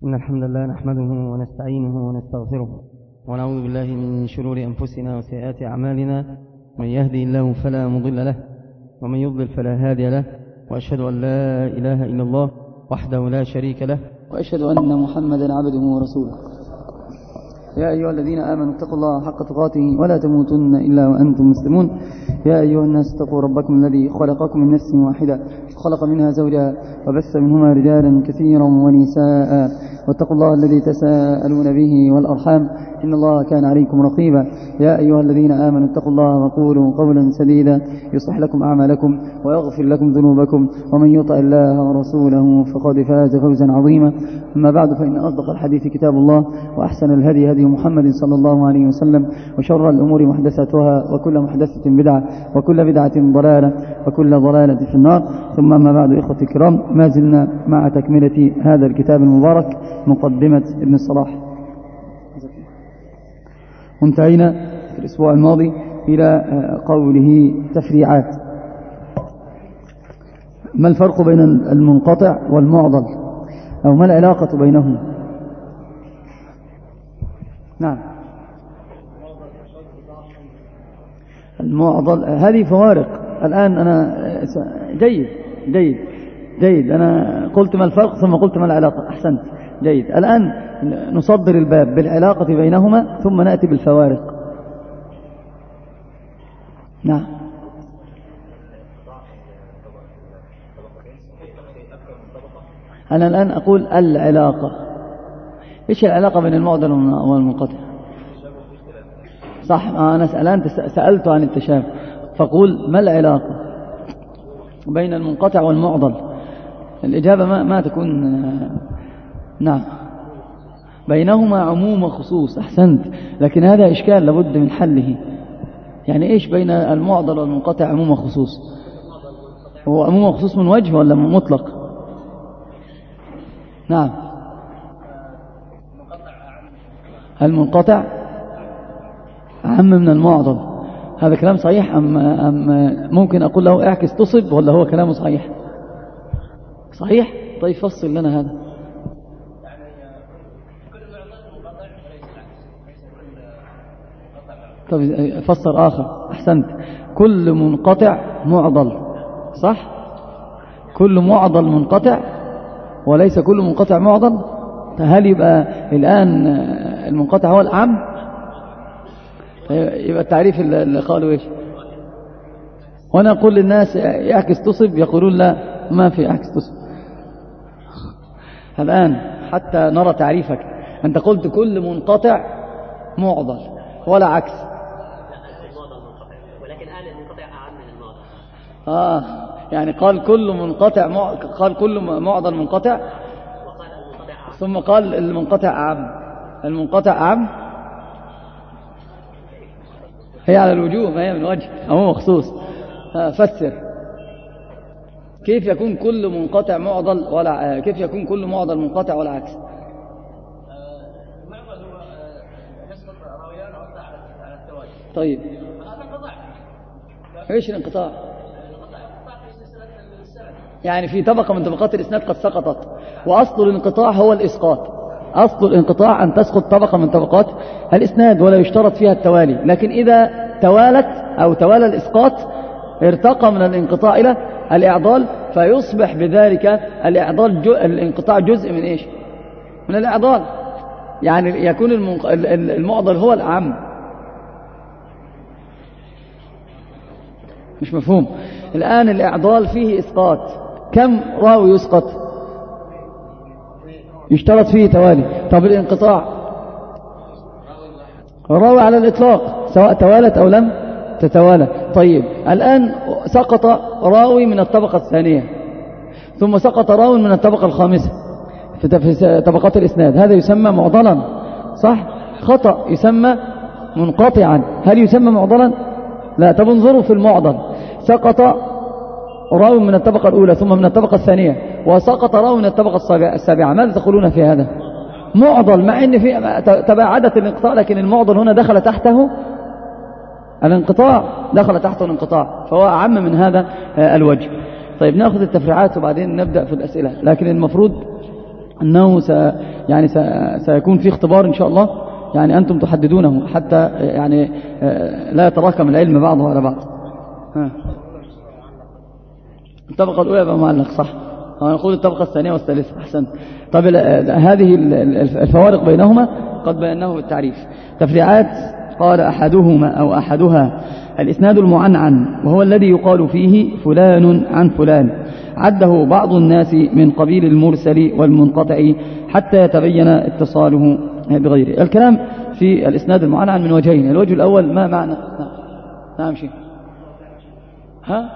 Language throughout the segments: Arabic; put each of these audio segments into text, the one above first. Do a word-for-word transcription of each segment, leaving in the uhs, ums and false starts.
إن الحمد لله نحمده ونستعينه ونستغفره ونعوذ بالله من شرور أنفسنا وسيئات أعمالنا. من يهدي الله فلا مضل له ومن يضلل فلا هادي له، وأشهد أن لا إله إلا الله وحده لا شريك له، وأشهد أن محمدا عبده ورسوله. يا أيها الذين آمنوا اتقوا الله حق تقاته ولا تموتن إلا وأنتم مسلمون. يا أيها الناس اتقوا ربكم الذي خلقكم من نفس واحدة خلق منها زوجها وبث منهما رجالا كثيرا ونساء، واتقوا الله الذي تساءلون به والأرحام إن الله كان عليكم رقيبا. يا أيها الذين آمنوا اتقوا الله وقولوا قولا سديدا يصلح لكم أعمالكم ويغفر لكم ذنوبكم، ومن يطع الله ورسوله فقد فاز فوزا عظيما. أما بعد، فإن أصدق الحديث كتاب الله، وأحسن الهدي هدي محمد صلى الله عليه وسلم، وشر الأمور محدثاتها، وكل محدثة بدعة، وكل بدعة ضلالة، وكل ضلالة في النار. ثم أما بعد، إخوتي الكرام، ما زلنا مع تكملة هذا الكتاب المبارك مقدمة ابن الصلاح. وانتهينا في الأسبوع الماضي إلى قوله تفريعات. ما الفرق بين المنقطع والمعضل، أو ما العلاقة بينهم؟ نعم، المعضل هذه فوارق. الآن أنا جيد جيد جيد أنا قلت ما الفرق ثم قلت ما العلاقة. أحسنت، جيد. الآن نصدر الباب بالعلاقة بينهما ثم نأتي بالفوارق. نعم. أنا الآن أقول العلاقة. إيش العلاقة بين المعضل والمنقطع؟ صح، أنا الآن سألت عن التشابه، فقول ما العلاقة بين المنقطع والمعضل؟ الإجابة ما, ما تكون نعم، بينهما عموم وخصوص. أحسنت، لكن هذا إشكال لابد من حله. يعني إيش بين المعضل والمنقطع عموم وخصوص؟ هو عموم وخصوص من وجه ولا مطلق؟ نعم، المنقطع أعم من المعضل. هذا كلام صحيح أم, أم ممكن أقول له اعكس تصب، ولا هو كلامه صحيح؟ صحيح. طيب فصل لنا هذا. طيب فسر آخر. أحسنت، كل منقطع معضل، صح؟ كل معضل منقطع وليس كل منقطع معضل. هل يبقى الآن المنقطع هو الأعم؟ يبقى التعريف اللي قالوا إيش؟ وأنا أقول للناس يعكس تصب، يقولون لا، ما في عكس تصب. الآن حتى نرى تعريفك، أنت قلت كل منقطع معضل ولا عكس، ولكن الآن المنقطع أعم من المعضل. آه يعني قال كل منقطع مع... قال كل معضل منقطع، ثم قال المنقطع أعم. المنقطع أعم هي على الوجوه، ما هي من وجه أو مخصوص. فسر كيف يكون كل منقطع معضل ولا كيف يكون كل معضل منقطع ولا عكس؟ المعضل هو يسقط راويان ويقطع على التوالي. طيب هذا انقطاع. ايش الانقطاع؟ يعني في طبقة من طبقات الإسناد قد سقطت، وأصل الانقطاع هو الإسقاط. أصل الانقطاع أن تسقط طبقة من طبقات الإسناد ولا يشترط فيها التوالي، لكن إذا توالت أو توالى الإسقاط ارتقى من الانقطاع إلى الإعضال، فيصبح بذلك الإعضال جو الانقطاع جزء من إيش؟ من الإعضال. يعني يكون المنق... المعضل هو الأعم. مش مفهوم؟ الآن الإعضال فيه إسقاط، كم راوي يسقط؟ يشترط فيه توالي. طب الانقطاع راوي على الإطلاق سواء توالت أو لم تتوالى. طيب الآن سقط راوي من الطبقة الثانية، ثم سقط راوي من الطبقة الخامسة في طبقات الإسناد، هذا يسمى معضلا، صح؟ خطأ، يسمى منقطعا. هل يسمى معضلا؟ لا. طب انظروا في المعضل، سقط راوي من الطبقة الأولى ثم من الطبقة الثانية، وسقط راوي من الطبقة السابعة، ماذا تقولون في هذا؟ معضل، مع ان في تباعدت الانقطاع، لكن المعضل هنا دخل تحته الانقطاع، دخل تحته الانقطاع، فهو أعم من هذا الوجه. طيب نأخذ التفريعات وبعدين نبدأ في الأسئلة، لكن المفروض أنه س يعني س سيكون في اختبار إن شاء الله، يعني أنتم تحددونه حتى يعني لا يتراكم العلم بعضه على بعض. ها. الطبقة الأولى يبقى معلق صح، نقول الطبقة الثانية والثالثة أحسن. طب هذه الفوارق بينهما قد بيناه بالتعريف. تفريعات قال أحدهما أو أحدها الإسناد المعنعن، وهو الذي يقال فيه فلان عن فلان، عده بعض الناس من قبيل المرسل والمنقطع حتى يتبين اتصاله بغيره. الكلام في الإسناد المعنعن من وجهين. الوجه الأول ما معنى نعم, نعم شيء ها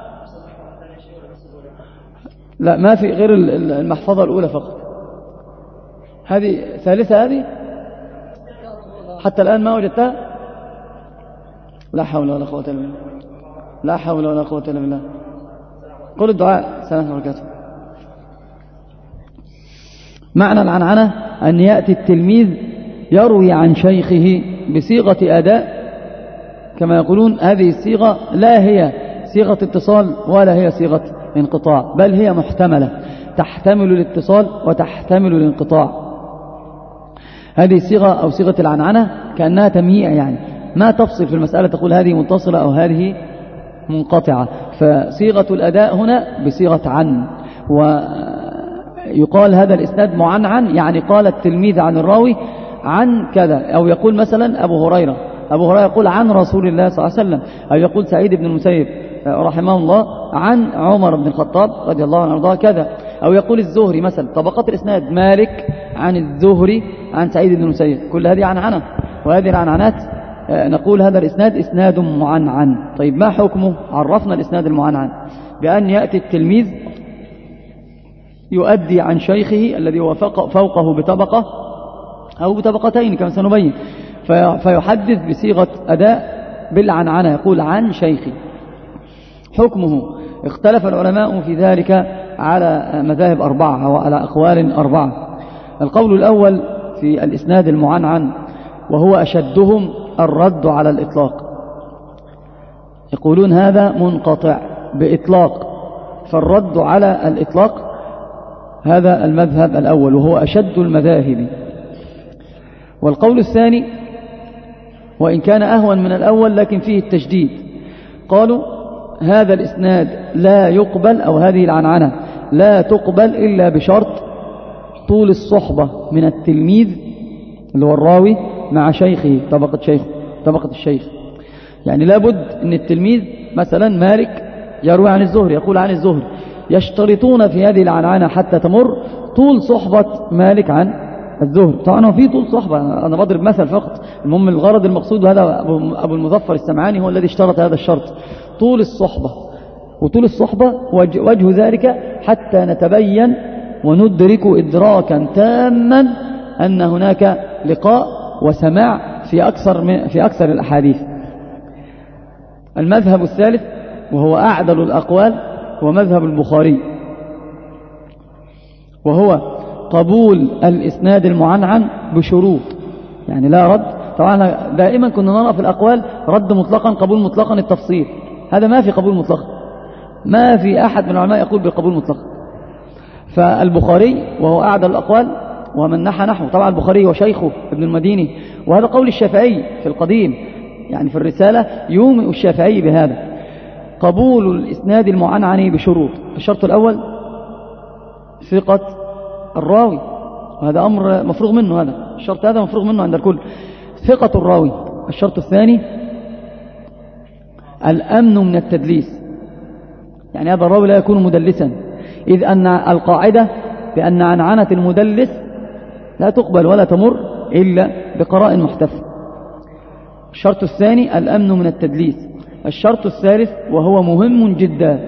لا ما في غير المحفظة الأولى فقط. هذه ثالثة، هذه حتى الآن ما وجدتها. لا حول ولا قوة إلا بالله، لا حول ولا قوة إلا بالله. قل الدعاء. السلام عليكم وبركاته. معنى العنعنة أن يأتي التلميذ يروي عن شيخه بصيغة أداء، كما يقولون هذه الصيغة لا هي صيغة اتصال ولا هي صيغة انقطاع، بل هي محتملة، تحتمل الاتصال وتحتمل الانقطاع. هذه الصيغة أو صيغة العنعنة كأنها تمييع، يعني ما تفصل في المسألة تقول هذه متصلة أو هذه منقطعة. فصيغة الأداء هنا بصيغة عن، ويقال هذا الإسناد معنعن، يعني قال التلميذ عن الراوي عن كذا، أو يقول مثلا أبو هريرة أبو هريرة يقول عن رسول الله صلى الله عليه وسلم، أو يقول سعيد بن المسيب رحمه الله عن عمر بن الخطاب رضي الله عنه وارضاه كذا، أو يقول الزهري مثلا طبقات الإسناد مالك عن الزهري عن سعيد بن المسيب، كل هذه عنعنة. وهذه العنعنات نقول هذا الإسناد إسناد معنعن. طيب ما حكمه؟ عرفنا الإسناد المعنعن بأن يأتي التلميذ يؤدي عن شيخه الذي هو فوقه بطبقة أو بطبقتين كما سنبين، فيحدث بصيغة أداء بالعنعنة، يقول عن شيخي. حكمه اختلف العلماء في ذلك على مذاهب أربعة أو على أقوال أربعة. القول الأول في الإسناد المعنعن وهو أشدهم الرد على الإطلاق، يقولون هذا منقطع بإطلاق، فالرد على الإطلاق هذا المذهب الأول وهو أشد المذاهب. والقول الثاني وإن كان أهون من الأول لكن فيه التشديد، قالوا هذا الإسناد لا يقبل أو هذه العنعنة لا تقبل إلا بشرط طول الصحبة من التلميذ اللي هو الراوي مع شيخه، طبقة شيخه طبقة الشيخ. يعني لابد أن التلميذ مثلا مالك يروي عن الزهري يقول عن الزهري، يشترطون في هذه العنعنة حتى تمر طول صحبة مالك عن الزهري. طبعا في طول صحبة، أنا بضرب مثل فقط، المهم الغرض المقصود، هذا أبو المظفر السمعاني هو الذي اشترط هذا الشرط طول الصحبة. وطول الصحبة وجه ذلك حتى نتبين وندرك إدراكا تاما أن هناك لقاء وسماع في أكثر, من في أكثر الأحاديث. المذهب الثالث وهو أعدل الأقوال هو مذهب البخاري، وهو قبول الإسناد المعنعن بشروط، يعني لا رد. طبعا دائما كنا نرى في الأقوال رد مطلقا قبول مطلقا التفصيل، هذا ما في قبول مطلقا، ما في أحد من العلماء يقول بالقبول مطلقا. فالبخاري وهو أعدل الأقوال ومن نحى نحوه، طبعا البخاري وشيخه ابن المديني، وهذا قول الشافعي في القديم، يعني في الرسالة يومئ الشافعي بهذا قبول الإسناد المعنعن بشروط. الشرط الأول ثقة الراوي، وهذا أمر مفروغ منه، هذا الشرط هذا مفروغ منه عند الكل، ثقة الراوي. الشرط الثاني الأمن من التدليس، يعني هذا الراوي لا يكون مدلسا، إذ أن القاعدة بأن عنعنة المدلس لا تقبل ولا تمر إلا بقراء محتفل. الشرط الثاني الأمن من التدليس. الشرط الثالث وهو مهم جدا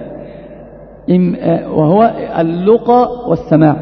وهو اللقى والسماع.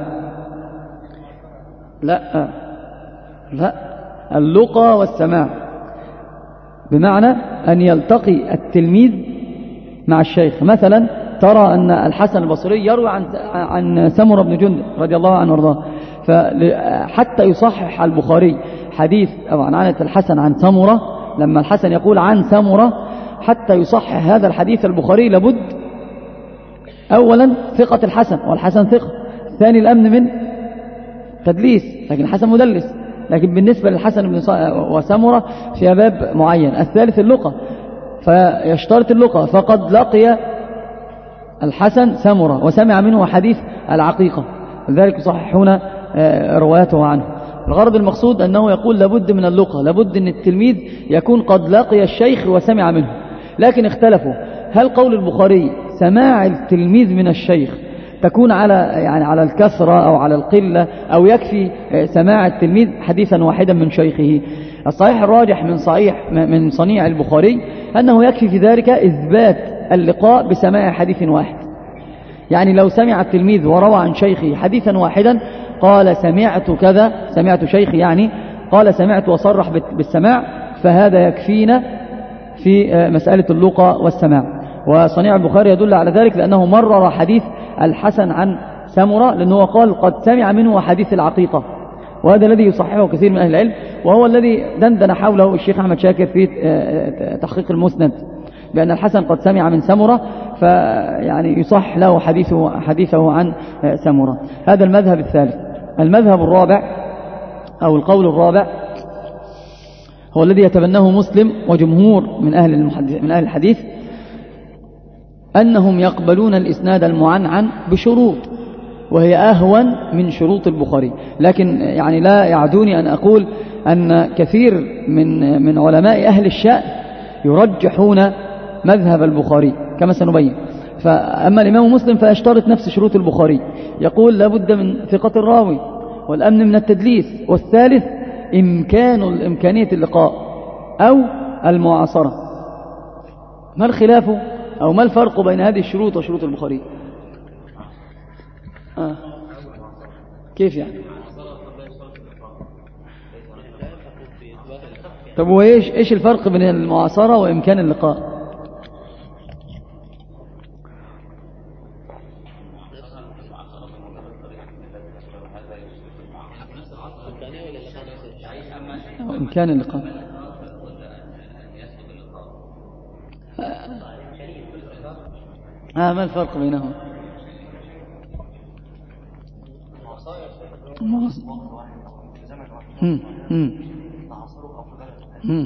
لا لا اللقى والسماع بمعنى أن يلتقي التلميذ مع الشيخ. مثلا ترى أن الحسن البصري يروي عن عن سمرة بن جندب رضي الله عنه وارضاه، فحتى يصحح البخاري حديث أو عن عنة الحسن عن سمرة، لما الحسن يقول عن سمرة حتى يصحح هذا الحديث البخاري لابد أولا ثقة الحسن، والحسن ثقة. ثاني الأمن من تدليس، لكن الحسن مدلس. لكن بالنسبة للحسن بن وسمرة في باب معين. الثالث اللقى، فيشترط اللقى، فقد لقي الحسن سمرة وسمع منه حديث العقيقة، لذلك يصححون رواياته عنه. الغرض المقصود أنه يقول لابد من اللقى، لابد أن التلميذ يكون قد لقي الشيخ وسمع منه. لكن اختلفوا، هل قول البخاري سماع التلميذ من الشيخ تكون على يعني على الكثرة أو على القلة، أو يكفي سماع التلميذ حديثا واحدا من شيخه؟ الصحيح الراجح من صحيح من صنيع البخاري أنه يكفي في ذلك إثبات اللقاء بسماع حديث واحد. يعني لو سمع التلميذ وروى عن شيخه حديثا واحدا، قال سمعت كذا، سمعت شيخي يعني، قال سمعت وصرح بالسماع، فهذا يكفينا في مسألة اللقاء والسماع. وصنيع البخاري يدل على ذلك لأنه مرر حديث الحسن عن سمرة، لأنه قال قد سمع منه حديث العقيقة، وهذا الذي يصححه كثير من أهل العلم، وهو الذي دندن حوله الشيخ أحمد شاكر في تحقيق المسند، بأن الحسن قد سمع من سمرة، فيعني يصح له حديثه, حديثه عن سمرة. هذا المذهب الثالث. المذهب الرابع أو القول الرابع هو الذي يتبناه مسلم وجمهور من أهل, من أهل الحديث، أنهم يقبلون الإسناد المعنعن بشروط، وهي أهون من شروط البخاري. لكن يعني لا يعدوني أن أقول أن كثير من من علماء أهل الشأن يرجحون مذهب البخاري كما سنبين. فأما الإمام مسلم فيشترط نفس شروط البخاري، يقول لابد من ثقة الراوي، والأمن من التدليس، والثالث إمكان الإمكانية اللقاء أو المعاصرة. ما الخلاف أو ما الفرق بين هذه الشروط وشروط البخاري؟ آه. كيف يعني؟ طب وإيش إيش الفرق بين المعاصرة وإمكان اللقاء؟ إمكان اللقاء آه ما الفرق بينهم؟ هم هم هم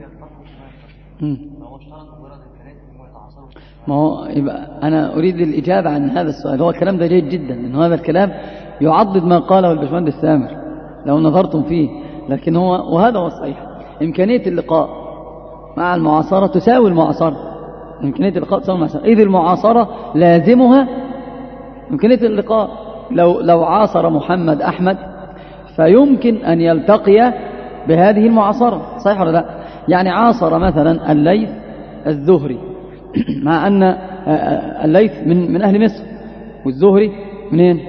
ما هو يبقى أنا أريد الإجابة عن هذا السؤال. هو الكلام ده جيد جدا، إنه هذا الكلام يعضد ما قاله الباشمهندس السامر لو نظرتم فيه، لكن هو وهذا هو الصحيح. إمكانية اللقاء مع المعاصرة تساوي المعاصرة، إمكانية اللقاء تساوي المعاصرة، إذ المعاصرة لازمها إمكانية اللقاء. لو لو عاصر محمد أحمد فيمكن أن يلتقي بهذه المعاصرة، صحيح ولا لا؟ يعني عاصر مثلا الليث الزهري، مع أن الليث من من أهل مصر والزهري منين؟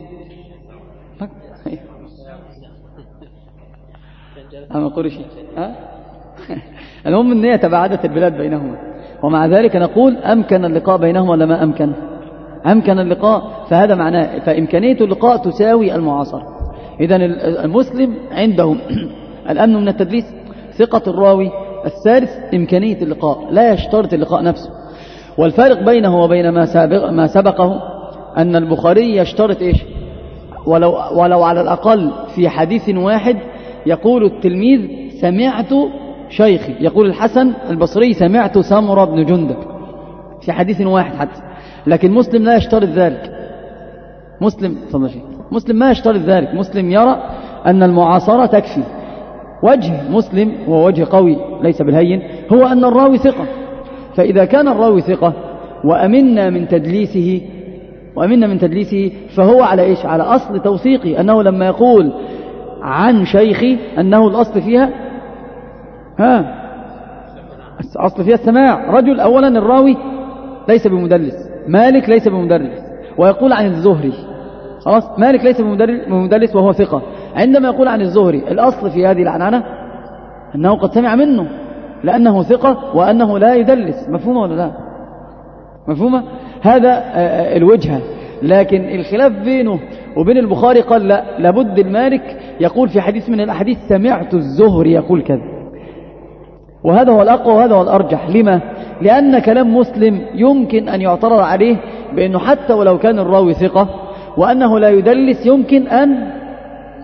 أما قرشي ها؟ المهم أن هي تباعدت البلاد بينهما، ومع ذلك نقول أمكن اللقاء بينهما ولا ما أمكن؟ أمكن اللقاء، فهذا معناه فإمكانية اللقاء تساوي المعاصرة. إذن المسلم عندهم الأمن من التدليس، ثقة الراوي، الثالث إمكانية اللقاء، لا يشترط اللقاء نفسه. والفارق بينه وبين ما سابق ما سبقه أن البخاري يشترط إيش؟ ولو, ولو على الأقل في حديث واحد يقول التلميذ سمعت شيخي، يقول الحسن البصري سمعت سمرة بن جندب في حديث واحد حتى. لكن مسلم لا يشترط ذلك. مسلم مسلم ما يشترط ذلك. مسلم يرى أن المعاصرة تكفي. وجه مسلم ووجه قوي ليس بالهين هو أن الراوي ثقة، فإذا كان الراوي ثقة وأمنا من تدليسه وأمنا من تدليسه فهو على إيش؟ على أصل توثيقي، أنه لما يقول عن شيخي أنه الأصل فيها ها أصل فيها السماع. رجل أولا الراوي ليس بمدلس، مالك ليس بمدلس، ويقول عن الزهري خلاص، مالك ليس بمدلس وهو ثقة. عندما يقول عن الزهري الأصل في هذه العنعنة أنه قد سمع منه لأنه ثقة وأنه لا يدلس. مفهومة ولا لا؟ مفهومة؟ هذا الوجهة. لكن الخلاف بينه وبين البخاري قال لا، لابد المالك يقول في حديث من الأحاديث سمعت الزهري يقول كذا، وهذا هو الأقوى وهذا هو الأرجح. لما؟ لأن كلام مسلم يمكن أن يعترض عليه بأنه حتى ولو كان الراوي ثقة وأنه لا يدلس يمكن أن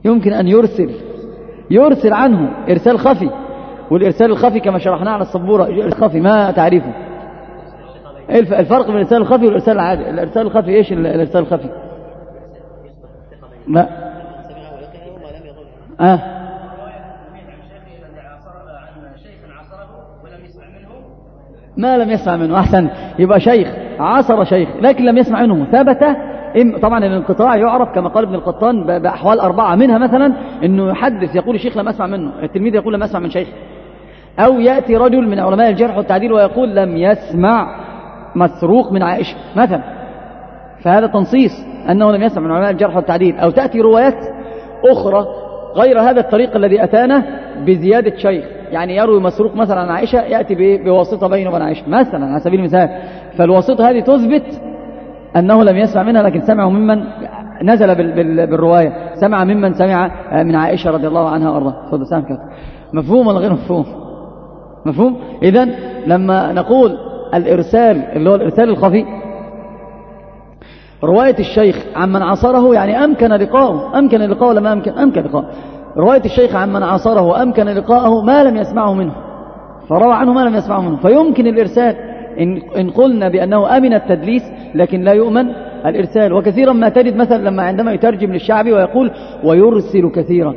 يمكن أن يرسل يرسل عنه إرسال خفي، والإرسال الخفي كما شرحناه على السبورة الخفي ما تعريفه؟ الفرق بين الإرسال الخفي والإرسال العادي. الإرسال الخفي إيش الإرسال الخفي؟ لا آه. ما لم يسمع منه. أحسن، يبقى شيخ عاصر شيخ لكن لم يسمع منه ثبت. طبعا الانقطاع يعرف كما قال ابن القطان بأحوال أربعة، منها مثلا أنه يحدث يقول الشيخ لم أسمع منه، التلميذ يقول لم أسمع من شيخ، أو يأتي رجل من علماء الجرح والتعديل ويقول لم يسمع مسروق من عائشة مثلا، فهذا تنصيص أنه لم يسمع من علماء الجرح والتعديل. أو تأتي روايات أخرى غير هذا الطريق الذي أتانا بزيادة شيخ، يعني يروي مسروق مثلا عن عائشة يأتي بواسطة بينه وبين عائشة مثلا على سبيل المثال، فالواسطة هذه تثبت أنه لم يسمع منها لكن سمعه ممن نزل بالرواية، سمع ممن سمع من عائشة رضي الله عنها وارضاها. تفضل سامح كده. مفهوم ولا غير مفهوم؟ مفهوم. إذن لما نقول الإرسال اللي هو الإرسال الخفي، رواية الشيخ عمن عاصره يعني أمكن لقاءه، أمكن لقاءه ولا ما أمكن؟ أمكن لقاءه. رواية الشيخ عمن عاصره وأمكن لقاءه ما لم يسمعه منه، فروى عنه ما لم يسمعه منه، فيمكن الإرسال إن قلنا بأنه أمن التدليس لكن لا يؤمن الإرسال. وكثيرا ما تجد مثلا لما عندما يترجم للشعبي ويقول ويرسل كثيرا،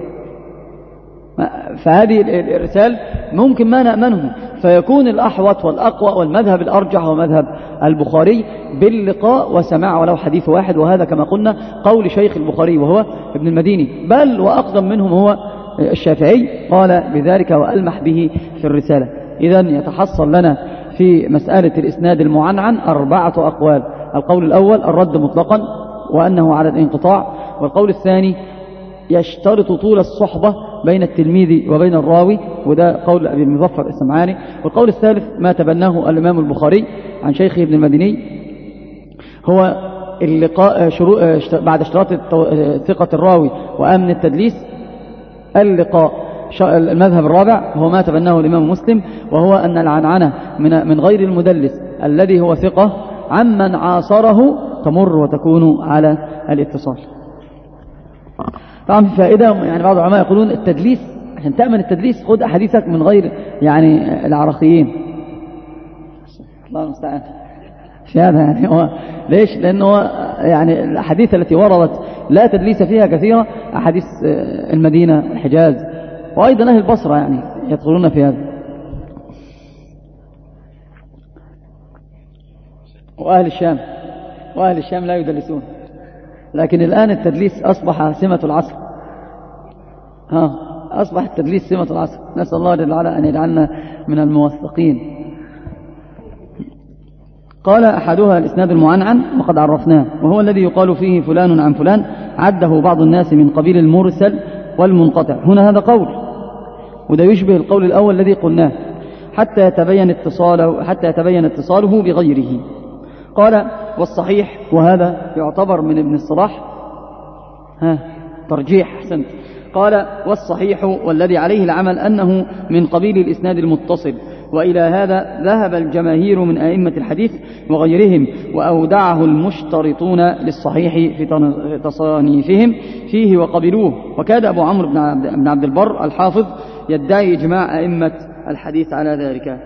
فهذه الإرسال ممكن ما نأمنه، فيكون الأحوط والأقوى والمذهب الأرجح ومذهب البخاري باللقاء وسماع ولو حديث واحد، وهذا كما قلنا قول شيخ البخاري وهو ابن المديني، بل وأقدم منهم هو الشافعي قال بذلك وألمح به في الرسالة. إذن يتحصل لنا في مسألة الإسناد المعنعن أربعة أقوال. القول الأول الرد مطلقا وأنه على الانقطاع، والقول الثاني يشترط طول الصحبة بين التلميذ وبين الراوي، وده قول أبي المظفر السمعاني. والقول الثالث ما تبناه الإمام البخاري عن شيخه ابن المديني هو اللقاء شروط بعد اشتراط ثقة الراوي وأمن التدليس اللقاء. المذهب الرابع هو ما تبناه الإمام مسلم، وهو أن العنعنة من غير المدلس الذي هو ثقة عمن عاصره تمر وتكون على الاتصال. طبعا في فائدة، يعني بعض العلماء يقولون التدليس عشان تأمن التدليس خذ أحاديثك من غير يعني العراقيين. الله المستعان في هذا، يعني هو ليش؟ لأنه يعني الأحاديث التي وردت لا تدليس فيها كثيرة أحاديث المدينة والحجاز وأيضا أهل البصرة يعني يدخلون في هذا، وأهل الشام وأهل الشام لا يدلسون. لكن الآن التدليس أصبح سمة العصر، ها أصبح التدليس سمة العصر. نسأل الله جل وعلا أن يجعلنا من الموثقين. قال أحدها الإسناد المعنعن وقد عرفناه، وهو الذي يقال فيه فلان عن فلان، عده بعض الناس من قبيل المرسل والمنقطع. هنا هذا قول، وده يشبه القول الأول الذي قلناه حتى يتبين اتصاله حتى يتبين اتصاله بغيره. قال والصحيح، وهذا يعتبر من ابن الصلاح ها ترجيح أحسنت. قال والصحيح والذي عليه العمل أنه من قبيل الإسناد المتصل، وإلى هذا ذهب الجماهير من أئمة الحديث وغيرهم، وأودعه المشترطون للصحيح في تصانيفهم فيه وقبلوه. وكاد أبو عمرو بن عبد البر الحافظ يدعي إجماع أئمة الحديث على ذلك.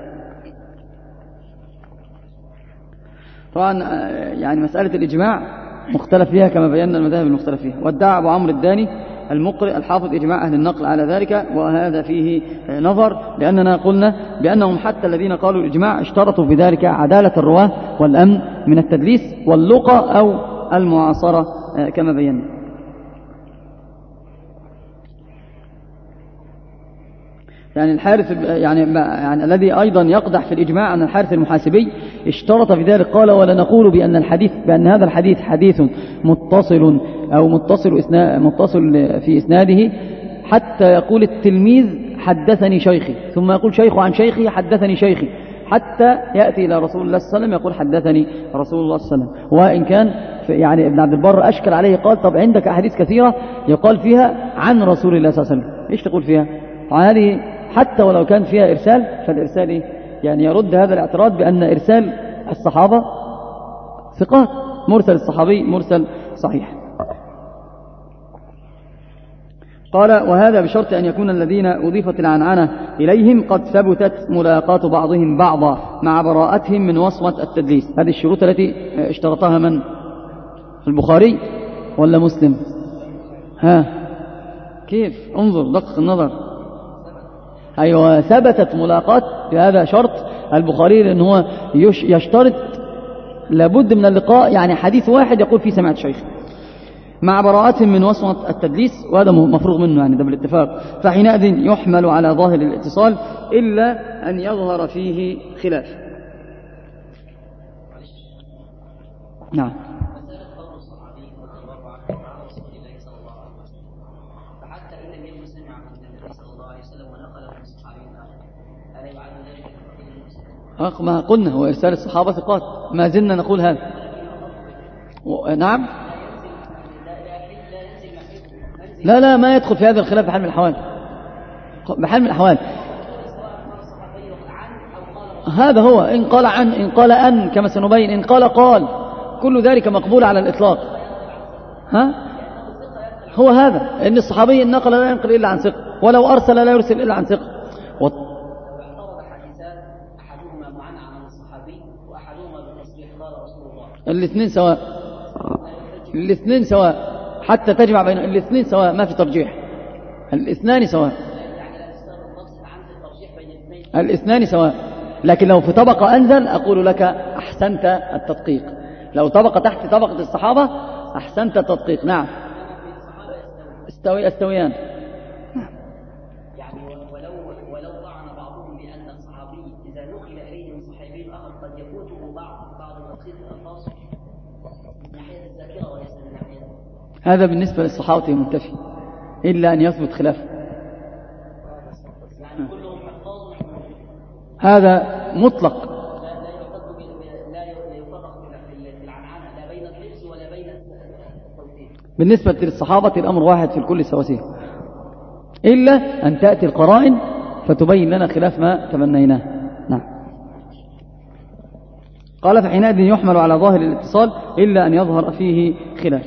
طبعا يعني مسألة الإجماع مختلف فيها كما بينا المذاهب المختلف فيها، وادعى أبو عمرو الداني المقرئ الحافظ إجماع أهل النقل على ذلك، وهذا فيه نظر، لأننا قلنا بأنهم حتى الذين قالوا الإجماع اشترطوا في ذلك عدالة الرواة والأمن من التدليس واللقى أو المعاصرة كما بينا. يعني الحارث يعني, يعني الذي أيضا يقدح في الإجماع أن الحارث المحاسبي اشترط في ذلك، قال ولا نقول بأن الحديث بأن هذا الحديث حديث متصل أو متصل إسنا متصل في إسناده حتى يقول التلميذ حدثني شيخي، ثم يقول شيخ عن شيخي حدثني شيخي، حتى يأتي إلى رسول الله صلى الله عليه وسلم يقول حدثني رسول الله صلى الله عليه وسلم. وإن كان يعني ابن عبد البر أشكل عليه، قال طب عندك أحاديث كثيرة يقال فيها عن رسول الله صلى الله عليه وسلم، إيش تقول فيها؟ هذه حتى ولو كان فيها إرسال، فالإرسال يعني يرد هذا الاعتراض بأن إرسال الصحابة ثقات، مرسل الصحابي مرسل صحيح. قال وهذا بشرط أن يكون الذين أضيفت العنعنة إليهم قد ثبتت ملاقاة بعضهم بعضا مع براءتهم من وصمة التدليس. هذه الشروط التي اشترطها من؟ البخاري ولا مسلم؟ ها كيف؟ انظر دقق النظر. أيوة ثبتت ملاقاة، بهذا شرط البخاري لأنه هو يشترط لابد من اللقاء، يعني حديث واحد يقول فيه سمعت شيخ مع براءتهم من وصمة التدليس، وهذا مفروغ منه يعني ده بالاتفاق. فحينئذ يحمل على ظاهر الاتصال إلا أن يظهر فيه خلاف. نعم. ما قلنا هو إرسال الصحابة ثقات، ما زلنا نقول هذا. نعم. لا لا ما يدخل في هذا الخلاف بحال من الأحوال، بحال من الأحوال. هذا هو إن قال عن، إن قال أن كما سنبين، إن قال قال، كل ذلك مقبول على الإطلاق. ها هو هذا إن الصحابي النقل لا ينقل إلا عن ثقة، ولو أرسل لا يرسل إلا عن ثقة. الاثنين سواء، الاثنين سواء حتى تجمع بين الاثنين سواء، ما في ترجيح، الاثنان سواء، الاثنان سواء. لكن لو في طبقة أنزل أقول لك أحسنت التدقيق، لو طبقة تحت طبقة الصحابة أحسنت التدقيق. نعم استوي استويان. يعني ولو ولو طعن بعضهم بأن الصحابي إذا نقل إليه من صحابي آخر قد يفوته بعض بعض التدقيق الألفاظ من ناحية الذاكرة وليس من ناحية. هذا بالنسبة للصحابة منتفي إلا أن يثبت خلافه. يعني كلهم حفاظ هذا مطلق، لا لا يفرق في العنعنة لا بين الحفظ ولا بين التوثيق. بالنسبة للصحابة الأمر واحد في الكل سواسية، إلا أن تأتي القرائن فتبين لنا خلاف ما تمنيناه. نعم. قال فحينئذ يحمل على ظاهر الاتصال إلا أن يظهر فيه خلاف.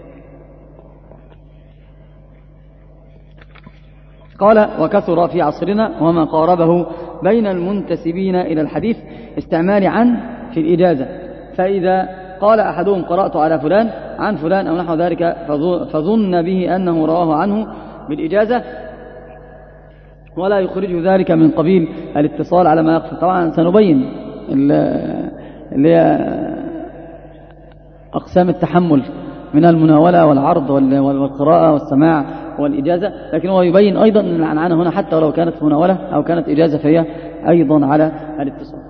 قال وكثر في عصرنا وما قاربه بين المنتسبين إلى الحديث استعمال عن في الإجازة، فإذا قال أحدهم قرأت على فلان عن فلان أو نحو ذلك فظن به أنه رواه عنه بالإجازة ولا يخرج ذلك من قبيل الاتصال على ما يقصد. طبعا سنبين اللي هي أقسام التحمل من المناولة والعرض والقراءة والسماع والإجازة، لكن هو يبين أيضا أن العنعنة هنا حتى ولو كانت مناولة أو كانت إجازة فهي أيضا على الاتصال.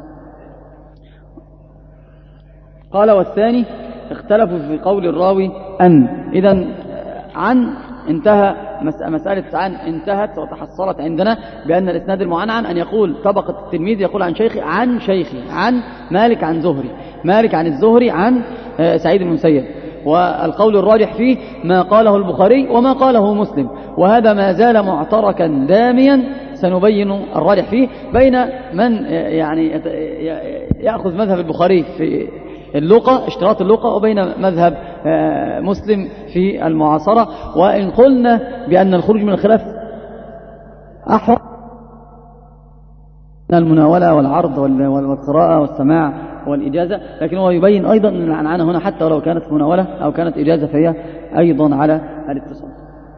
قال والثاني اختلفوا في قول الراوي أن، إذن عن انتهى مسألة عن انتهت وتحصلت عندنا بأن الإسناد المعنعن أن يقول طبقة التلميذ يقول عن شيخي عن شيخي، عن مالك عن زهري، مالك عن الزهري عن سعيد المسيب. والقول الراجح فيه ما قاله البخاري وما قاله مسلم، وهذا ما زال معتركا داميا، سنبين الراجح فيه بين من يعني يأخذ مذهب البخاري في اللقة اشتراط اللقة وبين مذهب مسلم في المعاصرة. وإن قلنا بأن الخروج من الخلاف أحوط المناولة والعرض والقراءة والسماع والإجازة، لكن هو يبين أيضا أن العنعنة هنا حتى ولو كانت مناولة أو كانت إجازة فهي أيضا على الاتصال.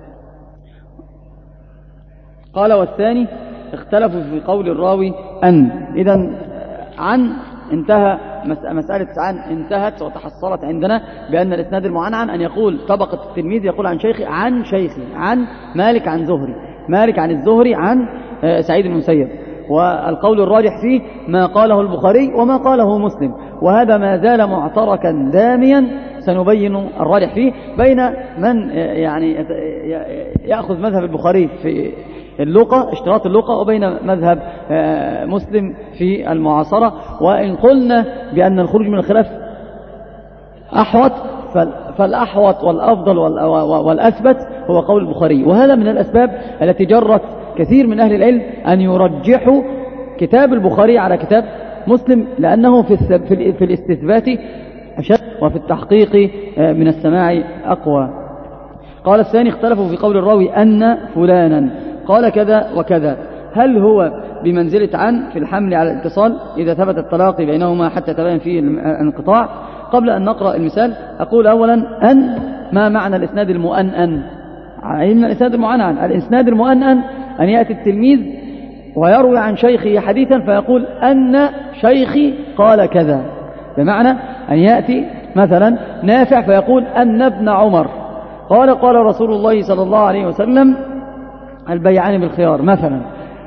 قال والثاني اختلفوا في قول الراوي أن، إذن عن انتهى مسألة عن انتهت وتحصلت عندنا بأن الإسناد المعنعن أن يقول طبقة التلميذ يقول عن شيخي عن شيخي، عن مالك عن زهري، مالك عن الزهري عن سعيد المسيب. والقول الراجح فيه ما قاله البخاري وما قاله مسلم، وهذا ما زال معتركا داميا، سنبين الراجح فيه بين من يعني يأخذ مذهب البخاري في اللقة اشتراط اللقة وبين مذهب مسلم في المعاصرة. وإن قلنا بأن الخروج من الخلاف أحوط، فالأحوط والأفضل والأثبت هو قول البخاري، وهذا من الأسباب التي جرت كثير من أهل العلم أن يرجحوا كتاب البخاري على كتاب مسلم، لأنه في الاستثبات أشد وفي التحقيق من السماع أقوى. قال الثاني اختلفوا في قول الراوي أن فلانا قال كذا وكذا، هل هو بمنزلة عن في الحمل على الاتصال إذا ثبت التلاقي بينهما حتى تبين فيه الانقطاع؟ قبل أن نقرأ المثال أقول أولا أن ما معنى الإسناد المؤنن؟ علم الإسناد المؤنن، الإسناد المؤنن أن يأتي التلميذ ويروي عن شيخه حديثا فيقول أن شيخي قال كذا، بمعنى أن يأتي مثلا نافع فيقول أن ابن عمر قال قال رسول الله صلى الله عليه وسلم البيعان بالخيار مثلا.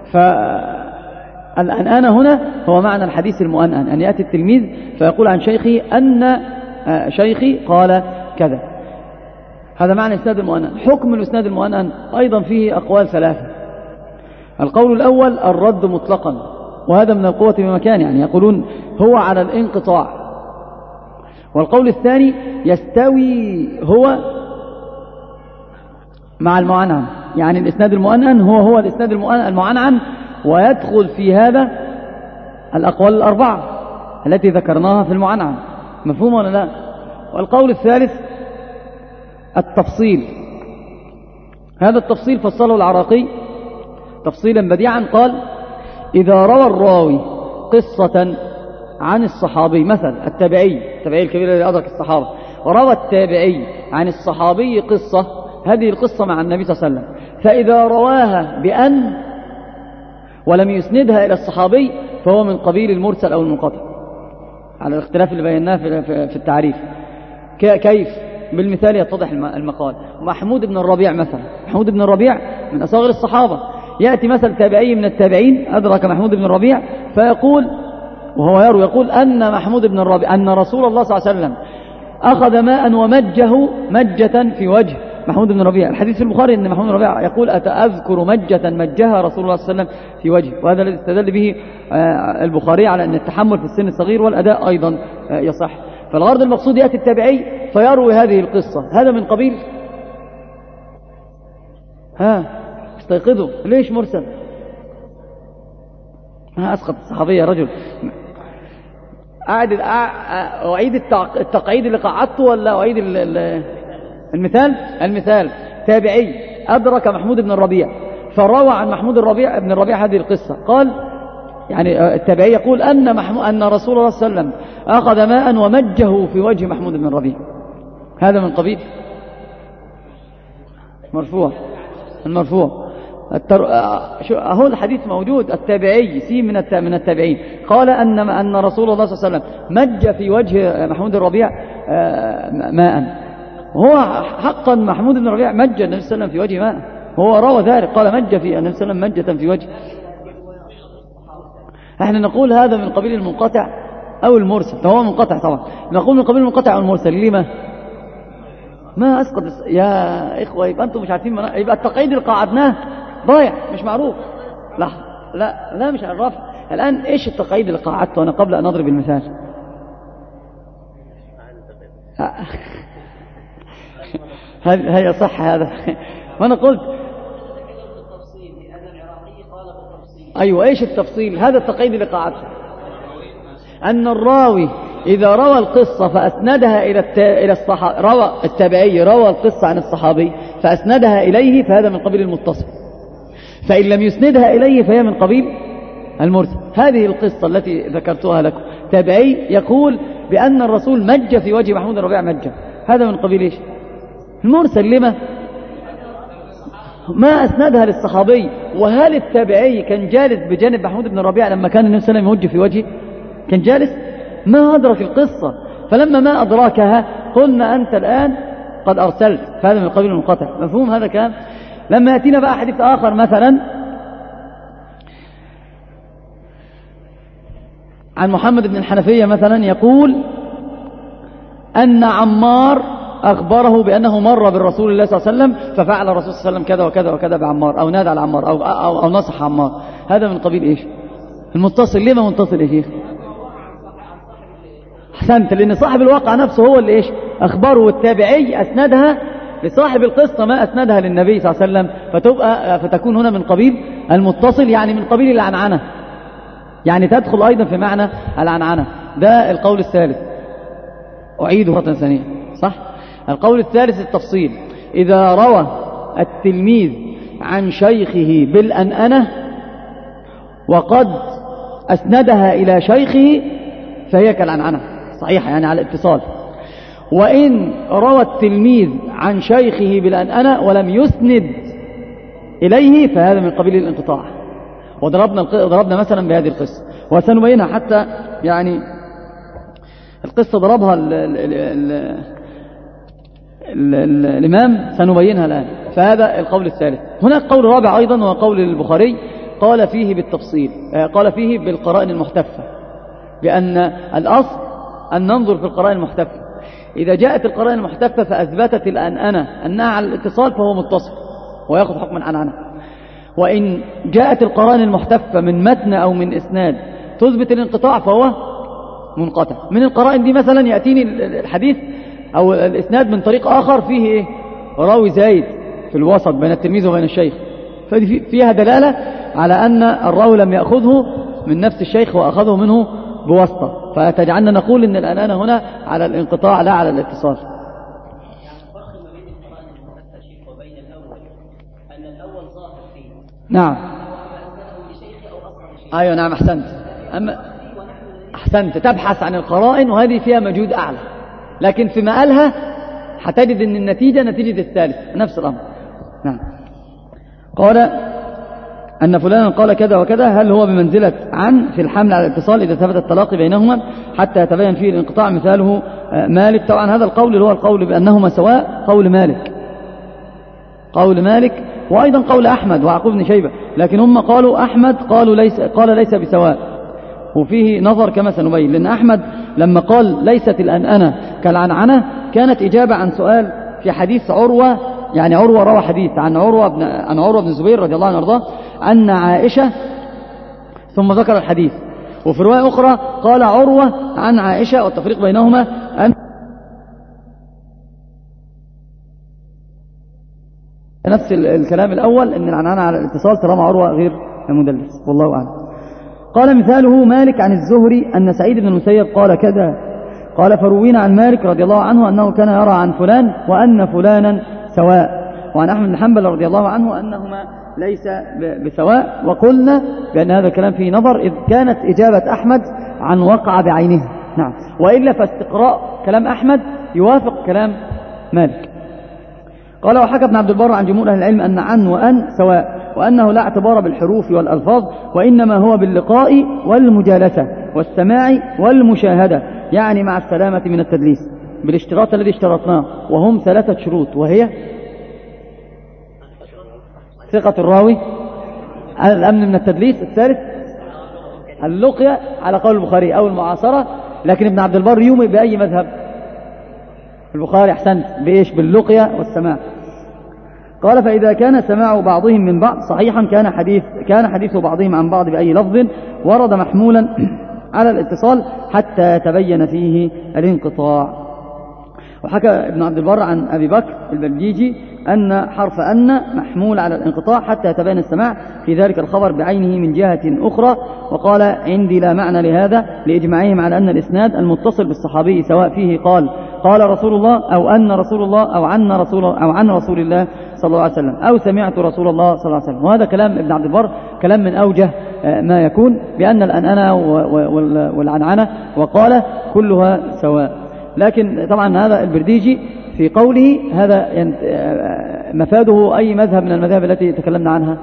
فالأنان هنا هو معنى الحديث المؤنن، أن يأتي التلميذ فيقول عن شيخي أن شيخي قال كذا، هذا معنى الإسناد المؤنن. حكم الإسناد المؤنن أيضا فيه أقوال ثلاثة. القول الأول الرد مطلقا، وهذا من القوة بمكان، يعني يقولون هو على الانقطاع. والقول الثاني يستوي هو مع المعنعن، يعني الإسناد المؤنن هو هو الإسناد المعنعن، ويدخل في هذا الأقوال الأربعة التي ذكرناها في المعنعن. مفهوم ولا لا؟ والقول الثالث التفصيل، هذا التفصيل فصله العراقي تفصيلا بديعا، قال إذا روى الراوي قصة عن الصحابي، مثلا التابعي التابعي الكبير الذي أدرك الصحابة، وروى التابعي عن الصحابي قصة، هذه القصة مع النبي صلى الله عليه وسلم، فإذا رواها بأن ولم يسندها إلى الصحابي فهو من قبيل المرسل أو المنقطع، على الاختلاف اللي بيناه في التعريف. كيف؟ بالمثال يتضح المقال. محمود بن الربيع مثلا، محمود بن الربيع من أصاغر الصحابة، يأتي مثل تابعي من التابعين أدرك محمود بن الربيع فيقول وهو يروي يقول أن محمود بن الربيع أن رسول الله صلى الله عليه وسلم أخذ ماء ومجه مجة في وجه محمود بن الربيع. الحديث في البخاري أن محمود بن الربيع يقول أتأذكر مجة مجها رسول الله صلى الله عليه وسلم في وجهه، وهذا الذي استدل به البخاري على أن التحمل في السن الصغير والأداء أيضا يصح. فالغرض المقصود يأتي التابعي فيروي هذه القصة، هذا من قبيل ها استيقظوا ليش مرسل؟ ما أسقط الصحابية يا رجل، أعد أعيد التقعيد اللي قعدته ولا أعيد المثال؟ المثال تابعي أدرك محمود بن الربيع فروى عن محمود الربيع بن الربيع هذه القصة، قال يعني التابعي يقول أن محمود أن رسول الله صلى الله عليه وسلم أخذ ماء ومجه في وجه محمود بن الربيع، هذا من قبيل مرفوع. المرفوع التر... هو الحديث موجود، التابعي سي من الت... من التابعين قال أن أن رسول الله صلى الله عليه وسلم مج في وجه محمود الربيع ماء، هو حقا محمود بن الربيع مج النبي صلى الله عليه وسلم في وجه ماء، هو روى ذلك قال مج في النبي صلى الله عليه وسلم مجة في وجه. احنا نقول هذا من قبيل المنقطع أو المرسل، فهو منقطع طبعا، نقول من قبيل المنقطع أو المرسل. لما ما أسقط يا إخوة؟ يبقى أنتم مش عارفين منا... يبقى التقعيد اللي قعدناه ضايع مش معروف. لا لا لا مش عارف الآن إيش التقعيد اللي قعدته أنا قبل أن أضرب المثال. هي صح هذا وأنا قلت أيوة إيش التفصيل؟ هذا التقعيد اللي قعدته أن الراوي إذا روى القصة فأسندها إلى الت... إلى الصحابي، روى التابعي روى القصة عن الصحابي فأسندها إليه فهذا من قبيل المتصل، فإن لم يسندها إليه فهي من قبيل المرسل. هذه القصة التي ذكرتها لكم، تابعي يقول بأن الرسول مج في وجه محمود الربيع مجة، هذا من قبيل إيش؟ المرسل. لما؟ ما أسندها للصحابي. وهل التابعي كان جالس بجانب محمود بن الربيع لما كان النبي صلى الله عليه وسلم يمج في وجهه؟ كان جالس؟ ما أدرك القصة، فلما ما أدراكها قلنا أنت الآن قد أرسلت، فهذا من قبيل المنقطع. مفهوم هذا كان؟ لما يأتينا بقى حديث آخر مثلا عن محمد بن الحنفية مثلا يقول أن عمار أخبره بأنه مر بالرسول الله صلى الله عليه وسلم ففعل الرسول صلى الله عليه وسلم كذا وكذا وكذا بعمار، أو نادى على عمار، أو, أو, أو نصح عمار، هذا من قبيل إيش؟ المتصل. لما منتصل يا شيخ؟ أحسنت، لأن صاحب الواقع نفسه هو اللي إيش؟ أخبره، والتابعي أسندها لصاحب القصة ما أسندها للنبي صلى الله عليه وسلم، فتبقى فتكون هنا من قبيل المتصل، يعني من قبيل العنعنة، يعني تدخل أيضا في معنى العنعنة. ده القول الثالث، أعيده مرة ثانية، صح؟ القول الثالث التفصيل، إذا روى التلميذ عن شيخه بالأنأنة وقد أسندها إلى شيخه فهي كالعنعنة صحيحة يعني على الاتصال. وإن روى التلميذ عن شيخه بالأنأنة ولم يسند إليه فهذا من قبيل الانقطاع. وضربنا ضربنا مثلا بهذه القصة وسنبينها حتى يعني القصة ضربها ال ال ال ال ال الإمام سنبينها الآن. فهذا القول الثالث. هناك قول رابع أيضا وهو قول البخاري قال فيه بالتفصيل، قال فيه بالقرائن المحتفة، بأن الأصل أن ننظر في القرائن المحتفة. إذا جاءت القرائن المحتفة فأثبتت الأنأنة أنها على الاتصال فهو متصل ويأخذ حكما عنعنة. وإن جاءت القرائن المحتفة من متن أو من إسناد تثبت الانقطاع فهو منقطع. من القرائن دي مثلا يأتيني الحديث أو الإسناد من طريق آخر فيه إيه؟ راوي زايد في الوسط بين التلميذ وبين الشيخ، فيها دلالة على أن الراوي لم يأخذه من نفس الشيخ وأخذه منه بواسطة، فتجعلنا نقول إن الأنانة هنا على الانقطاع لا على الاتصال. نعم أيوة نعم أحسنت. أما أحسنت تبحث عن القرائن وهذه فيها مجهود أعلى، لكن في مآلها هتجد أن النتيجة نتيجة الثالث نفس الأمر. نعم. قال أن فلانا قال كذا وكذا هل هو بمنزلة عن في الحمل على الاتصال إذا ثبت التلاقي بينهما حتى يتبين فيه الانقطاع؟ مثاله مالك. طبعا هذا القول اللي هو القول بأنهما سواء قول مالك قول مالك وأيضا قول أحمد ويعقوب بن شيبة، لكن هم قالوا أحمد قالوا ليس قال ليس بسواء، وفيه نظر كما سنبين. لأن أحمد لما قال ليست الأنأنة كالعنعنة كانت إجابة عن سؤال في حديث عروة، يعني عروة روى حديث عن عروة بن عن عروة بن الزبير رضي الله عنه وارضاه أن عائشة ثم ذكر الحديث. وفي رواية أخرى قال عروة عن عائشة والتفريق بينهما أن نفس الكلام الأول أن العنعنة على الاتصال طالما عروة غير مدلس والله أعلم. قال مثاله مالك عن الزهري أن سعيد بن المسيب قال كذا قال فروينا عن مالك رضي الله عنه أنه كان يرى عن فلان وأن فلانا سواء، وعن أحمد بن حنبل رضي الله عنه أنهما ليس بسواء. وقلنا بأن هذا الكلام فيه نظر إذ كانت إجابة أحمد عن وقع بعينها. نعم. وإلا فاستقراء كلام أحمد يوافق كلام مالك. قال وحكى ابن عبد البر عن جمهور أهل العلم أن عن وأن سواء، وأنه لا اعتبار بالحروف والألفاظ وإنما هو باللقاء والمجالسة والسماع والمشاهدة، يعني مع السلامة من التدليس بالاشتراط الذي اشترطناه وهم ثلاثة شروط، وهي ثقة الراوي، الأمن من التدليس، الثالث اللقية على قول البخاري أو المعاصرة. لكن ابن عبد البر يومي بأي مذهب؟ البخاري أحسنت بإيش؟ باللقية والسماع. قال فإذا كان سماع بعضهم من بعض صحيحا كان حديث كان حديث بعضهم عن بعض بأي لفظ ورد محمولا على الاتصال حتى يتبين فيه الانقطاع. وحكى ابن عبد البر عن أبي بكر البلجيجي أن حرف أن محمول على الانقطاع حتى يتبين السماع في ذلك الخبر بعينه من جهة أخرى. وقال عندي لا معنى لهذا لإجماعهم على أن الإسناد المتصل بالصحابي سواء فيه قال قال رسول الله أو أن رسول الله أو عن رسول أو عن رسول الله صلى الله عليه وسلم أو سمعت رسول الله صلى الله عليه وسلم. وهذا كلام ابن عبد البر كلام من أوجه ما يكون بأن الأنأنة والعنعنة وقال كلها سواء. لكن طبعا هذا البرديجي في قوله هذا مفاده أي مذهب من المذاهب التي تكلمنا عنها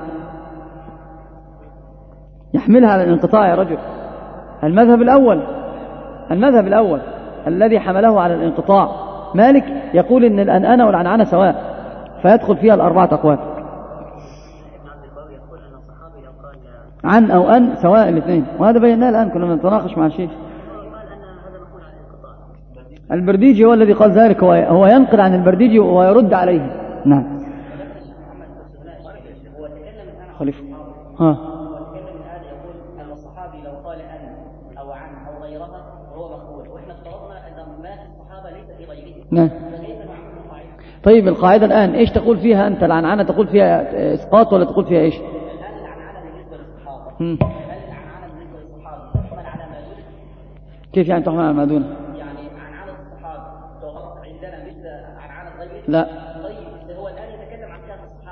يحملها على الانقطاع يا رجل. المذهب الأول المذهب الأول الذي حمله على الانقطاع مالك يقول إن الأنأنة والعنعنة سواء فيدخل فيها الأربعة أقوال عن أو أن سواء الاثنين، وهذا بيناه الآن كنا نتناقش مع الشيخ. البرديجي هو الذي قال ذلك، هو, هو ينقل عن البرديجي ويرد عليه. نعم. خليفة ها نعم. طيب القاعدة الآن إيش تقول فيها أنت؟ العنعنة تقول فيها إسقاط ولا تقول فيها إيش؟ هل العنعنة بالنسبة للصحابة؟ هل العنعنة بالنسبة للصحابة تحمل على ما دونه؟ كيف يعني تحمل على ما دونه؟ يعني عنعنة الصحابة لو غلط عندنا مثل عنعنة غيره؟ لا. طيب هو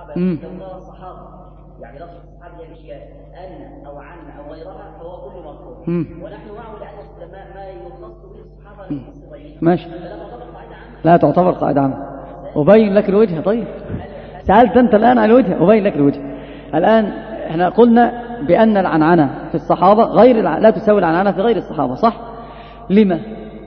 الصحابة مم. لو قال الصحابة يعني لفظ الصحابة هي الأشياء أن أو عن أو غيرها فهو كله مرفوع مم. ونحن معه لأن ما ما يخص به الصحابة مم. يخص غيرهم ماشي. فلا تعتبر قاعدة عامة. لا تعتبر قاعدة عامة. أبين لك الوجه. طيب سألت أنت الآن عن الوجه، أبين لك الوجه. الآن احنا قلنا بأن العنعنة في الصحابة غير الع... لا تساوي العنعنة في غير الصحابة، صح؟ لما؟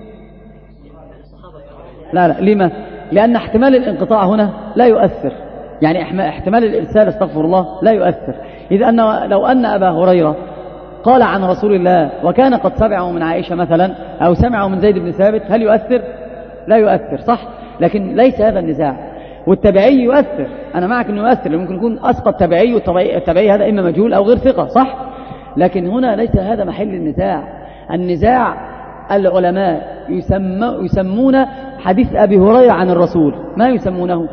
لا لا لما؟ لأن احتمال الانقطاع هنا لا يؤثر، يعني احتمال الإرسال استغفر الله لا يؤثر. إذ أن لو أن أبا هريرة قال عن رسول الله وكان قد سمعه من عائشة مثلا أو سمعه من زيد بن ثابت هل يؤثر؟ لا يؤثر، صح؟ لكن ليس هذا النزاع. والتبعي يؤثر، أنا معك أنه يؤثر، ممكن يكون أسقط تبعي والتبعي هذا إما مجهول أو غير ثقة، صح؟ لكن هنا ليس هذا محل النزاع. النزاع العلماء يسمى يسمون حديث أبي هريرة عن الرسول ما يسمونه؟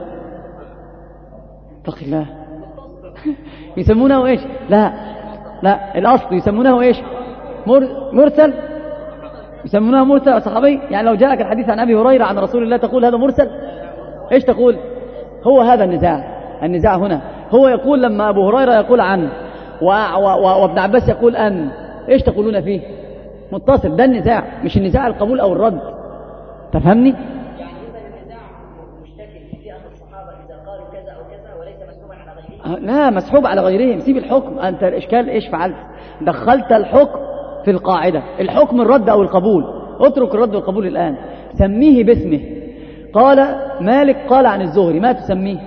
اتق الله. يسمونه إيش؟ لا لا الأصل يسمونه إيش؟ مرسل. يسمونه مرسل صحابي. يعني لو جاءك الحديث عن أبي هريرة عن رسول الله تقول هذا مرسل؟ إيش تقول؟ هو هذا النزاع. النزاع هنا هو يقول لما أبو هريرة يقول عن وابن عباس يقول أن، إيش تقولون فيه؟ متصل. ده النزاع، مش النزاع القبول أو الرد. تفهمني؟ يعني إذا النزاع مشتكل في فئة الصحابة إذا قالوا كذا أو كذا وليس مسحوبا على غيرهم. لا مسحوب على غيرهم. سيب الحكم. أنت الإشكال إيش فعلت؟ دخلت الحكم في القاعدة. الحكم الرد أو القبول. اترك الرد والقبول الآن. سميه باسمه. قال مالك قال عن الزهري ما تسميه؟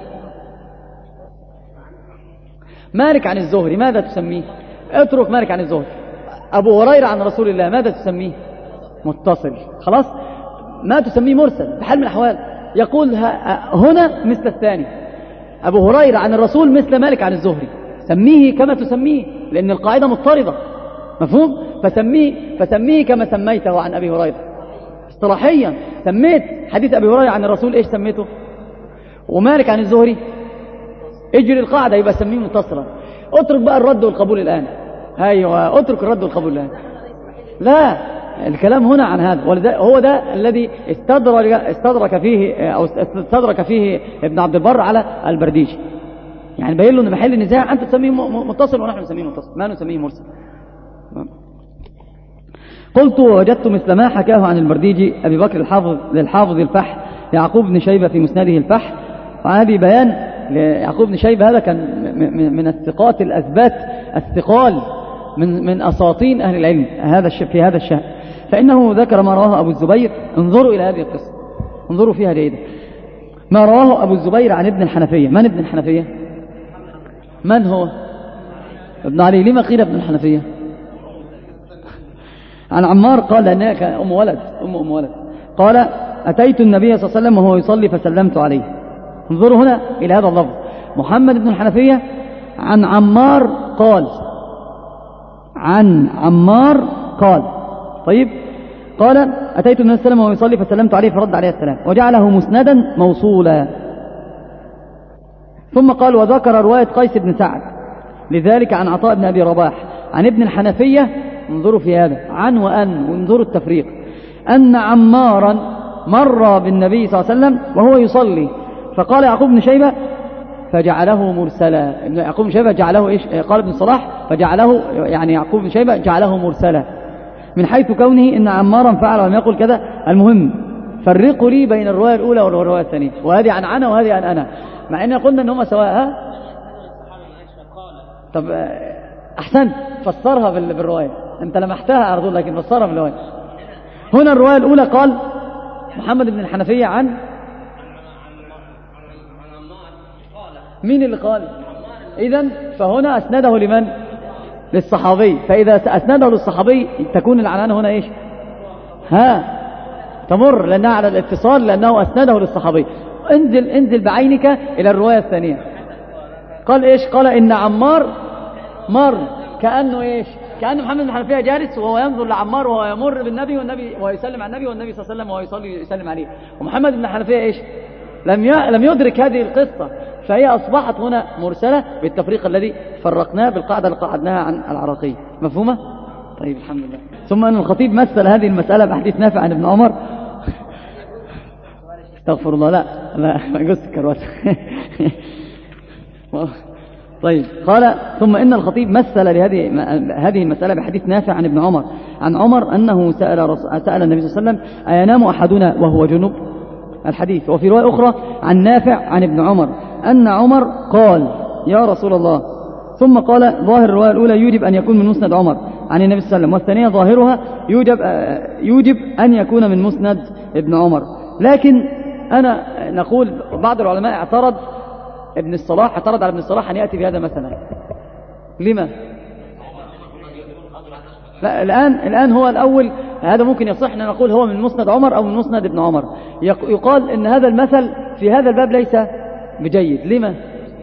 مالك عن الزهري ماذا تسميه؟ اترك مالك عن الزهري. أبو هريرة عن رسول الله ماذا تسميه؟ متصل. خلاص. ما تسميه مرسل بحال من الأحوال. يقول هنا مثل الثاني. أبو هريرة عن الرسول مثل مالك عن الزهري. سميه كما تسميه لأن القاعدة مضطردة. مفهوم؟ فسميه فسميه كما سميته عن أبي هريرة اصطلاحيا. سميت حديث أبي هريرة عن الرسول إيش سميته؟ ومالك عن الزهري اجري القاعدة يبقى سميه متصلا. اترك بقى الرد والقبول الآن. أيوة اترك الرد والقبول الآن. لا الكلام هنا عن هذا. هو ده الذي استدرك, استدرك فيه أو استدرك فيه ابن عبد البر على البرديجي. يعني بين له أن محل النزاع أنت تسميه متصل ونحن نسميه متصل ما نسميه مرسل. قلت وجدت مثل ما حكاه عن البرديجي أبي بكر الحافظ للحافظ الفح يعقوب بن شيبة في مسنده الفح. وهذه بيان ليعقوب بن شيبة هذا كان من الثقات الأثبات الثقال من من أساطين أهل العلم هذا في هذا الشأن. فإنه ذكر ما رواه أبو الزبير. انظروا إلى هذه القصة انظروا فيها جيدا. ما رواه أبو الزبير عن ابن الحنفية. من ابن الحنفية؟ من هو؟ ابن علي. لما قيل ابن الحنفية؟ عن عمار قال أنها أم ولد أم أم ولد قال أتيت النبي صلى الله عليه وسلم وهو يصلي فسلمت عليه. انظروا هنا إلى هذا اللفظ. محمد بن الحنفية عن عمار قال عن عمار قال طيب قال أتيت النبي صلى الله عليه وسلم وهو يصلي فسلمت عليه فرد عليه السلام وجعله مسندا موصولا. ثم قال وذكر رواية قيس بن سعد لذلك عن عطاء بن أبي رباح عن ابن الحنفية. انظروا في هذا عن وأن وانظروا التفريق. أن عمارا مر بالنبي صلى الله عليه وسلم وهو يصلي فقال يعقوب بن شيبة فجعله مرسلا. يعقوب بن شيبة جعله إيش؟ قال ابن صلاح فجعله يعني يعقوب بن شيبة جعله مرسلا من حيث كونه إن عمارا فعل ولم يقل كذا. المهم فرقوا لي بين الرواية الأولى والرواية الثانية وهذه عن أنا وهذه عن أنا مع أننا قلنا أنهما سواء. ها؟ طب أحسنت فسرها بالرواية. أنت لمحتها على طول لكن فسرها بالرواية. هنا الرواية الأولى قال محمد بن الحنفية عن مين اللي قال؟ إذن فهنا أسنده لمن؟ للصحابي. فإذا أسنده للصحابي تكون العنانة هنا إيش؟ ها تمر لأنها على الاتصال لأنه أسنده للصحابي. انزل انزل بعينك إلى الرواية الثانية. قال إيش؟ قال إن عمار مر كأنه إيش؟ كأن محمد بن الحنفية جالس وهو ينظر لعمار وهو يمر بالنبي والنبي وهو يسلم على النبي والنبي صلى الله عليه وسلم وهو يصلي يسلم عليه. ومحمد بن الحنفية إيش؟ لم لم يدرك هذه القصة فهي أصبحت هنا مرسلة بالتفريق الذي فرقناه بالقاعدة اللي قعدناها عن العراقية. مفهومة؟ طيب الحمد لله. ثم أن الخطيب مثل هذه المسألة بحديث نافع عن ابن عمر. استغفر الله. لا لا ما قصة كروات. طيب قال ثم إن الخطيب مثل لهذه هذه المسألة بحديث نافع عن ابن عمر عن عمر أنه سأل, سأل النبي صلى الله عليه وسلم أينام أحدنا وهو جنب الحديث. وفي رواية أخرى عن نافع عن ابن عمر أن عمر قال يا رسول الله، ثم قال ظاهر الرواية الأولى يوجب أن يكون من مسند عمر عن النبي صلى الله عليه وسلم، والثانية ظاهرها يوجب, يوجب أن يكون من مسند ابن عمر. لكن أنا نقول بعض العلماء اعترض ابن الصلاح اعترض على ابن الصلاح أن يأتي بهذا مثلا. لما؟ لا الآن, الآن هو الأول هذا ممكن يصح أن نقول هو من مسند عمر أو من مسند ابن عمر. يقال أن هذا المثل في هذا الباب ليس بجيد. لما؟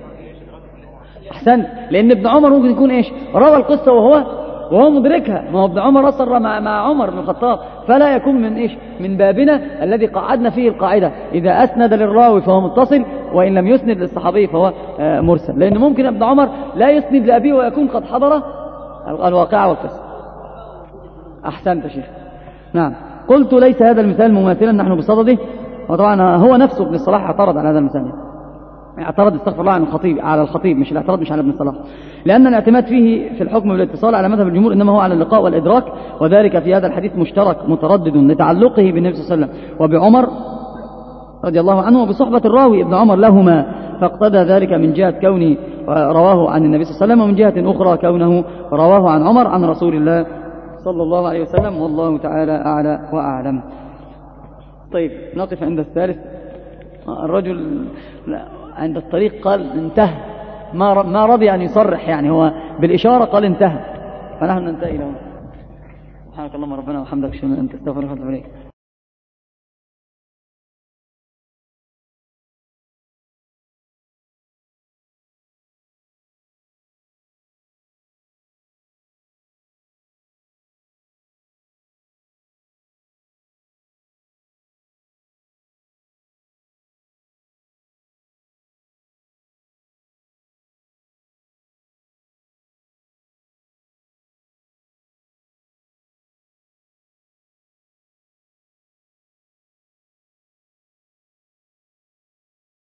أحسن، لأن ابن عمر ممكن يكون إيش روى القصة وهو وهو مدركها. ما هو ابن عمر أصر مع, مع عمر بن الخطاب، فلا يكون من إيش من بابنا الذي قعدنا فيه القاعدة إذا أسند للراوي فهو متصل، وإن لم يسند للصحابي فهو مرسل. لأن ممكن ابن عمر لا يسند لأبيه ويكون قد حضر الواقعة والقصة. أحسنت يا شيخ. نعم، قلت ليس هذا المثال مماثلا نحن بصدده. وطبعا هو نفسه ابن الصلاح اعترض على هذا المثال، اعترض استغفر الله عن الخطيب على الخطيب، مش الاعتراض مش على ابن الصلاح، لأن الاعتماد فيه في الحكم بالاتصال على مذهب الجمهور إنما هو على اللقاء والإدراك، وذلك في هذا الحديث مشترك متردد لتعلقه بالنبي صلى الله عليه وسلم وبعمر رضي الله عنه وبصحبة الراوي ابن عمر لهما، فاقتضى ذلك من جهة كونه رواه عن النبي صلى الله عليه وسلم، ومن جهة أخرى كونه رواه عن عمر عن رسول الله صلى الله عليه وسلم، والله تعالى أعلى وأعلم. طيب نقف عند الثالث. الرجل عند الطريق قال انتهى، ما ما رضي أن يصرح، يعني هو بالإشارة قال انتهى، فنحن ننتهي له. سبحانك اللهم ربنا وحمدك، أشهد أن لا إله إلا أنت، أستغفرك وأتوب إليك.